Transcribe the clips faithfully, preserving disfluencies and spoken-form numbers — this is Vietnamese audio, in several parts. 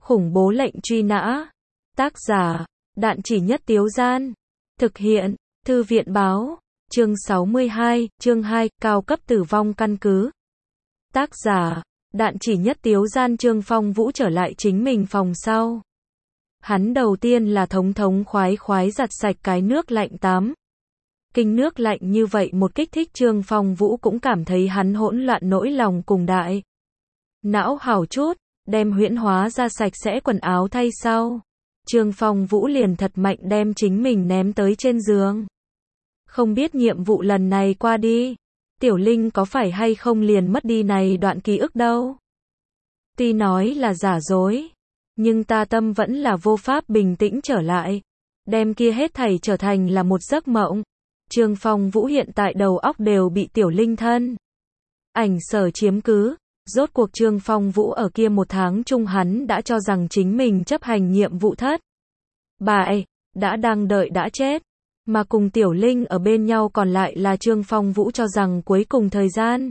Khủng bố lệnh truy nã. Tác giả, Đạn Chỉ Nhất Tiếu Gian. Thực hiện, Thư viện Báo. Chương sáu mươi hai, chương hai, cao cấp tử vong căn cứ. Tác giả, Đạn Chỉ Nhất Tiếu Gian. Trương Phong Vũ trở lại chính mình phòng sau. Hắn đầu tiên là thống thống khoái khoái giặt sạch cái nước lạnh tắm. Kinh nước lạnh như vậy một kích thích Trương Phong Vũ cũng cảm thấy hắn hỗn loạn nỗi lòng cùng đại. Não hảo chút, đem huyễn hóa ra sạch sẽ quần áo thay sau. Trương Phong Vũ liền thật mạnh đem chính mình ném tới trên giường. Không biết nhiệm vụ lần này qua đi, Tiểu Linh có phải hay không liền mất đi này đoạn ký ức đâu. Tuy nói là giả dối, nhưng ta tâm vẫn là vô pháp bình tĩnh trở lại. Đem kia hết thảy trở thành là một giấc mộng. Trương Phong Vũ hiện tại đầu óc đều bị Tiểu Linh thân ảnh sở chiếm cứ. Rốt cuộc Trương Phong Vũ ở kia một tháng chung hắn đã cho rằng chính mình chấp hành nhiệm vụ thất bại, đã đang đợi đã chết. Mà cùng Tiểu Linh ở bên nhau còn lại là Trương Phong Vũ cho rằng cuối cùng thời gian.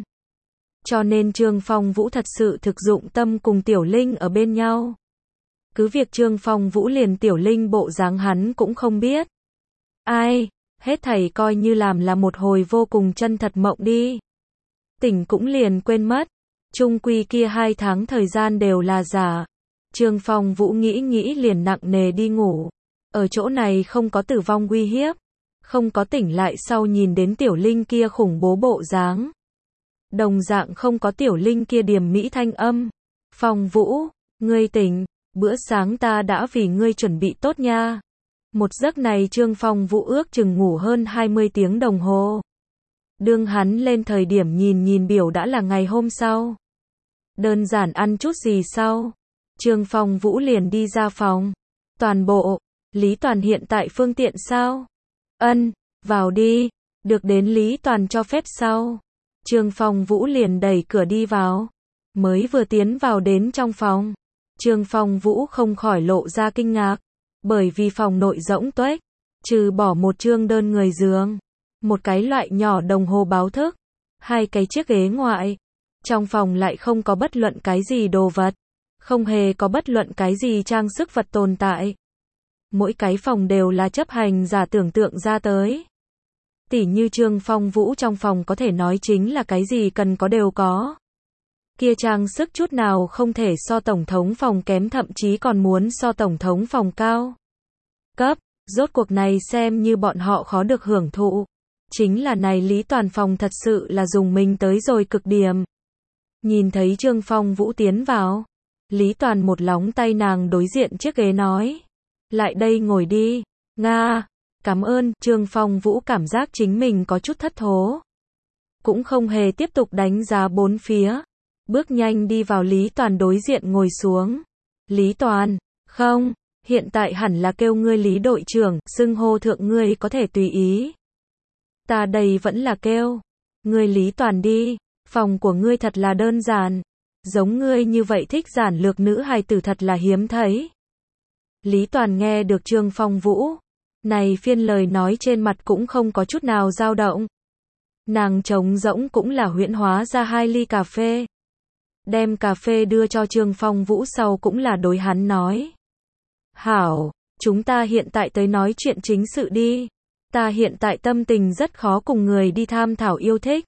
Cho nên Trương Phong Vũ thật sự thực dụng tâm cùng Tiểu Linh ở bên nhau. Cứ việc Trương Phong Vũ liền Tiểu Linh bộ dáng hắn cũng không biết. Ai, hết thảy coi như làm là một hồi vô cùng chân thật mộng đi. Tỉnh cũng liền quên mất. Chung quy kia hai tháng thời gian đều là giả. Trương Phong Vũ nghĩ nghĩ liền nặng nề đi ngủ. Ở chỗ này không có tử vong uy hiếp. Không có tỉnh lại sau nhìn đến Tiểu Linh kia khủng bố bộ dáng. Đồng dạng không có Tiểu Linh kia điềm mỹ thanh âm. Phong Vũ, ngươi tỉnh, bữa sáng ta đã vì ngươi chuẩn bị tốt nha. Một giấc này Trương Phong Vũ ước chừng ngủ hơn hai mươi tiếng đồng hồ. Đương hắn lên thời điểm nhìn nhìn biểu đã là ngày hôm sau. Đơn giản ăn chút gì sau, Trương Phong Vũ liền đi ra phòng. Toàn bộ, Lý Toàn hiện tại phương tiện sao? Ân, vào đi. Được đến Lý Toàn cho phép sau, Trương Phong Vũ liền đẩy cửa đi vào. Mới vừa tiến vào đến trong phòng, Trương Phong Vũ không khỏi lộ ra kinh ngạc. Bởi vì phòng nội rỗng tuếch, trừ bỏ một trương đơn người giường, một cái loại nhỏ đồng hồ báo thức, hai cái chiếc ghế ngoại. Trong phòng lại không có bất luận cái gì đồ vật, không hề có bất luận cái gì trang sức vật tồn tại. Mỗi cái phòng đều là chấp hành giả tưởng tượng ra tới. Tỉ như Trương Phong Vũ trong phòng có thể nói chính là cái gì cần có đều có. Kia trang sức chút nào không thể so tổng thống phòng kém, thậm chí còn muốn so tổng thống phòng cao cấp. Rốt cuộc này xem như bọn họ khó được hưởng thụ. Chính là này Lý Toàn phòng thật sự là dùng mình tới rồi cực điểm. Nhìn thấy Trương Phong Vũ tiến vào, Lý Toàn một lóng tay nàng đối diện chiếc ghế nói. Lại đây ngồi đi. Nga, cảm ơn. Trương Phong Vũ cảm giác chính mình có chút thất thố. Cũng không hề tiếp tục đánh giá bốn phía. Bước nhanh đi vào Lý Toàn đối diện ngồi xuống. Lý Toàn, không, hiện tại hẳn là kêu ngươi Lý đội trưởng, xưng hô thượng ngươi có thể tùy ý. Ta đây vẫn là kêu ngươi Lý Toàn đi. Phòng của ngươi thật là đơn giản. Giống ngươi như vậy thích giản lược nữ hài tử thật là hiếm thấy. Lý Toàn nghe được Trương Phong Vũ này phiên lời nói trên mặt cũng không có chút nào dao động. Nàng trống rỗng cũng là huyễn hóa ra hai ly cà phê. Đem cà phê đưa cho Trương Phong Vũ sau cũng là đối hắn nói. Hảo, chúng ta hiện tại tới nói chuyện chính sự đi. Ta hiện tại tâm tình rất khó cùng người đi tham thảo yêu thích.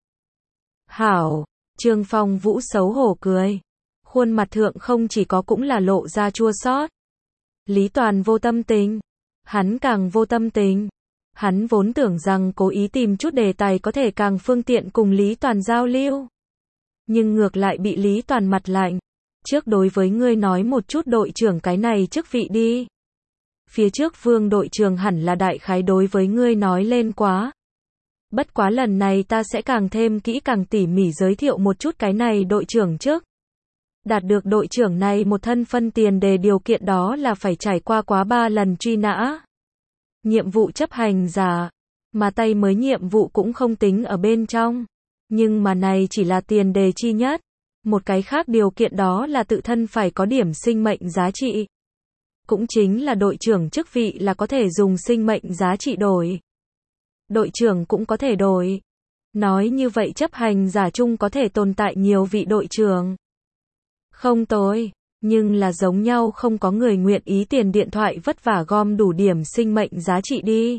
Hảo, Trương Phong Vũ xấu hổ cười. Khuôn mặt thượng không chỉ có cũng là lộ ra chua xót. Lý Toàn vô tâm tình. Hắn càng vô tâm tình. Hắn vốn tưởng rằng cố ý tìm chút đề tài có thể càng phương tiện cùng Lý Toàn giao lưu. Nhưng ngược lại bị Lý Toàn mặt lạnh. Trước đối với ngươi nói một chút đội trưởng cái này chức vị đi. Phía trước Vương đội trưởng hẳn là đại khái đối với ngươi nói lên quá. Bất quá lần này ta sẽ càng thêm kỹ càng tỉ mỉ giới thiệu một chút cái này đội trưởng trước. Đạt được đội trưởng này một thân phân tiền đề điều kiện đó là phải trải qua quá ba lần truy nã. Nhiệm vụ chấp hành giả, mà tay mới nhiệm vụ cũng không tính ở bên trong. Nhưng mà này chỉ là tiền đề chi nhất. Một cái khác điều kiện đó là tự thân phải có điểm sinh mệnh giá trị. Cũng chính là đội trưởng chức vị là có thể dùng sinh mệnh giá trị đổi. Đội trưởng cũng có thể đổi. Nói như vậy chấp hành giả chung có thể tồn tại nhiều vị đội trưởng. Không tồi, Nhưng là giống nhau không có người nguyện ý tiền điện thoại vất vả gom đủ điểm sinh mệnh giá trị đi.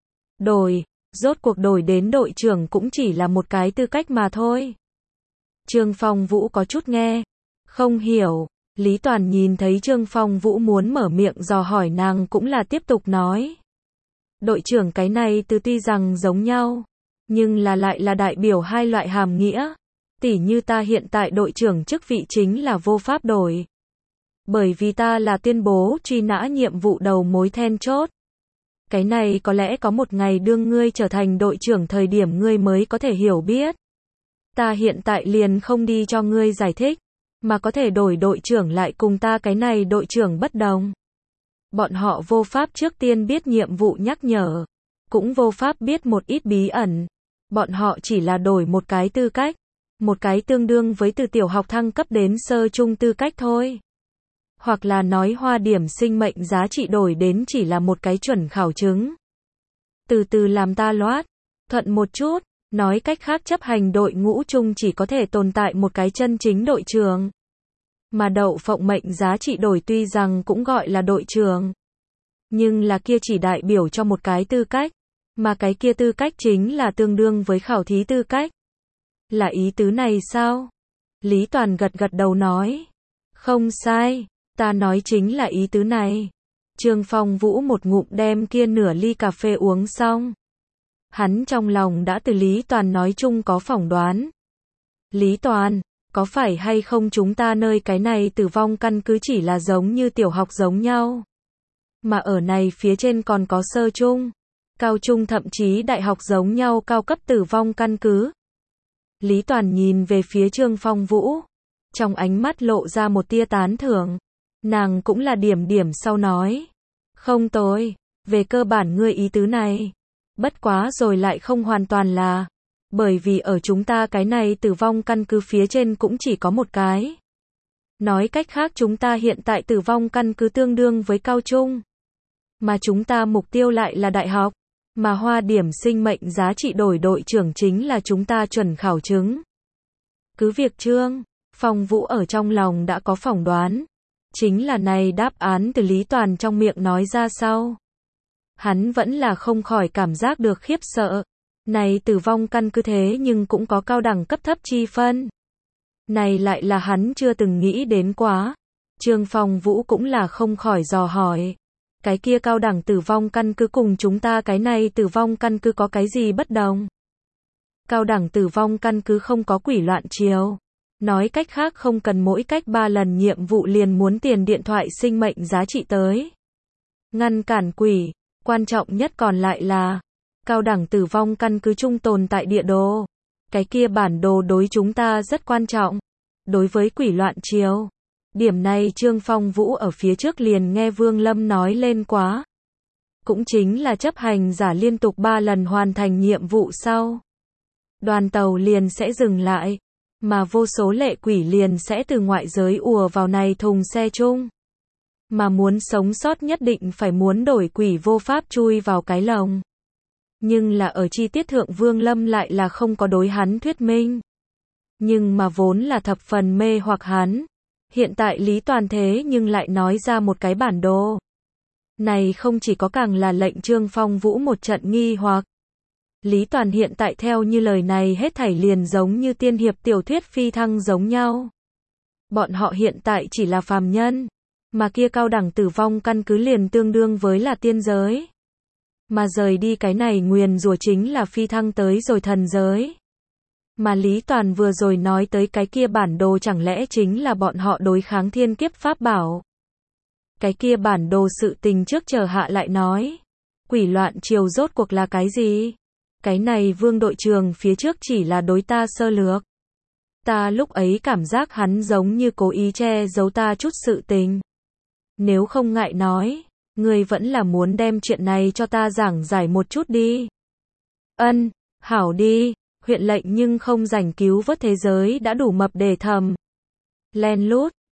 Đổi, rốt cuộc đổi đến đội trưởng cũng chỉ là một cái tư cách mà thôi. Trương Phong Vũ có chút nghe không hiểu, Lý Toàn nhìn thấy Trương Phong Vũ muốn mở miệng dò hỏi nàng cũng là tiếp tục nói. Đội trưởng cái này từ tuy rằng giống nhau, nhưng là lại là đại biểu hai loại hàm nghĩa. Tỉ như ta hiện tại đội trưởng chức vị chính là vô pháp đổi. Bởi vì ta là tuyên bố truy nã nhiệm vụ đầu mối then chốt. Cái này có lẽ có một ngày đương ngươi trở thành đội trưởng thời điểm ngươi mới có thể hiểu biết. Ta hiện tại liền không đi cho ngươi giải thích, mà có thể đổi đội trưởng lại cùng ta cái này đội trưởng bất đồng. Bọn họ vô pháp trước tiên biết nhiệm vụ nhắc nhở, cũng vô pháp biết một ít bí ẩn. Bọn họ chỉ là đổi một cái tư cách, một cái tương đương với từ tiểu học thăng cấp đến sơ trung tư cách thôi. Hoặc là nói hoa điểm sinh mệnh giá trị đổi đến chỉ là một cái chuẩn khảo chứng. Từ từ làm ta loát, thuận một chút, nói cách khác chấp hành đội ngũ chung chỉ có thể tồn tại một cái chân chính đội trưởng. Mà đậu phộng mệnh giá trị đổi tuy rằng cũng gọi là đội trưởng, nhưng là kia chỉ đại biểu cho một cái tư cách, mà cái kia tư cách chính là tương đương với khảo thí tư cách. Là ý tứ này sao? Lý Toàn gật gật đầu nói. Không sai, ta nói chính là ý tứ này. Trương Phong Vũ một ngụm đem kia nửa ly cà phê uống xong. Hắn trong lòng đã từ Lý Toàn nói chung có phỏng đoán. Lý Toàn, có phải hay không chúng ta nơi cái này tử vong căn cứ chỉ là giống như tiểu học giống nhau? Mà ở này phía trên còn có sơ trung, cao trung thậm chí đại học giống nhau cao cấp tử vong căn cứ. Lý Toàn nhìn về phía Trương Phong Vũ, trong ánh mắt lộ ra một tia tán thưởng. Nàng cũng là điểm điểm sau nói. Không tồi, về cơ bản ngươi ý tứ này. Bất quá rồi lại không hoàn toàn là. Bởi vì ở chúng ta cái này tử vong căn cứ phía trên cũng chỉ có một cái. Nói cách khác chúng ta hiện tại tử vong căn cứ tương đương với cao trung. Mà chúng ta mục tiêu lại là đại học. Mà hoa điểm sinh mệnh giá trị đổi đội trưởng chính là chúng ta chuẩn khảo chứng. Cứ việc Trương Phong Vũ ở trong lòng đã có phỏng đoán. Chính là này đáp án từ Lý Toàn trong miệng nói ra sau. Hắn vẫn là không khỏi cảm giác được khiếp sợ. Này tử vong căn cứ thế nhưng cũng có cao đẳng cấp thấp chi phân. Này lại là hắn chưa từng nghĩ đến quá. Trương Phong Vũ cũng là không khỏi dò hỏi. Cái kia cao đẳng tử vong căn cứ cùng chúng ta cái này tử vong căn cứ có cái gì bất đồng? Cao đẳng tử vong căn cứ không có quỷ loạn chiều. Nói cách khác không cần mỗi cách ba lần nhiệm vụ liền muốn tiền điện thoại sinh mệnh giá trị tới. Ngăn cản quỷ, quan trọng nhất còn lại là cao đẳng tử vong căn cứ chung tồn tại địa đồ. Cái kia bản đồ đối chúng ta rất quan trọng. Đối với quỷ loạn chiều. Điểm này Trương Phong Vũ ở phía trước liền nghe Vương Lâm nói lên quá. Cũng chính là chấp hành giả liên tục ba lần hoàn thành nhiệm vụ sau. Đoàn tàu liền sẽ dừng lại. Mà vô số lệ quỷ liền sẽ từ ngoại giới ùa vào này thùng xe chung. Mà muốn sống sót nhất định phải muốn đổi quỷ vô pháp chui vào cái lồng. Nhưng là ở chi tiết thượng Vương Lâm lại là không có đối hắn thuyết minh. Nhưng mà vốn là thập phần mê hoặc hắn. Hiện tại Lý Toàn thế nhưng lại nói ra một cái bản đồ. Này không chỉ có càng là lệnh Trương Phong Vũ một trận nghi hoặc. Lý Toàn hiện tại theo như lời này hết thảy liền giống như tiên hiệp tiểu thuyết phi thăng giống nhau. Bọn họ hiện tại chỉ là phàm nhân. Mà kia cao đẳng tử vong căn cứ liền tương đương với là tiên giới. Mà rời đi cái này nguyền rủa chính là phi thăng tới rồi thần giới. Mà Lý Toàn vừa rồi nói tới cái kia bản đồ chẳng lẽ chính là bọn họ đối kháng thiên kiếp pháp bảo. Cái kia bản đồ sự tình trước chờ hạ lại nói. Quỷ loạn triều rốt cuộc là cái gì? Cái này Vương đội trưởng phía trước chỉ là đối ta sơ lược. Ta lúc ấy cảm giác hắn giống như cố ý che giấu ta chút sự tình. Nếu không ngại nói, ngươi vẫn là muốn đem chuyện này cho ta giảng giải một chút đi. Ân, hảo đi, huyện lệnh nhưng không rảnh cứu vớt thế giới đã đủ mập để thầm. Len lút,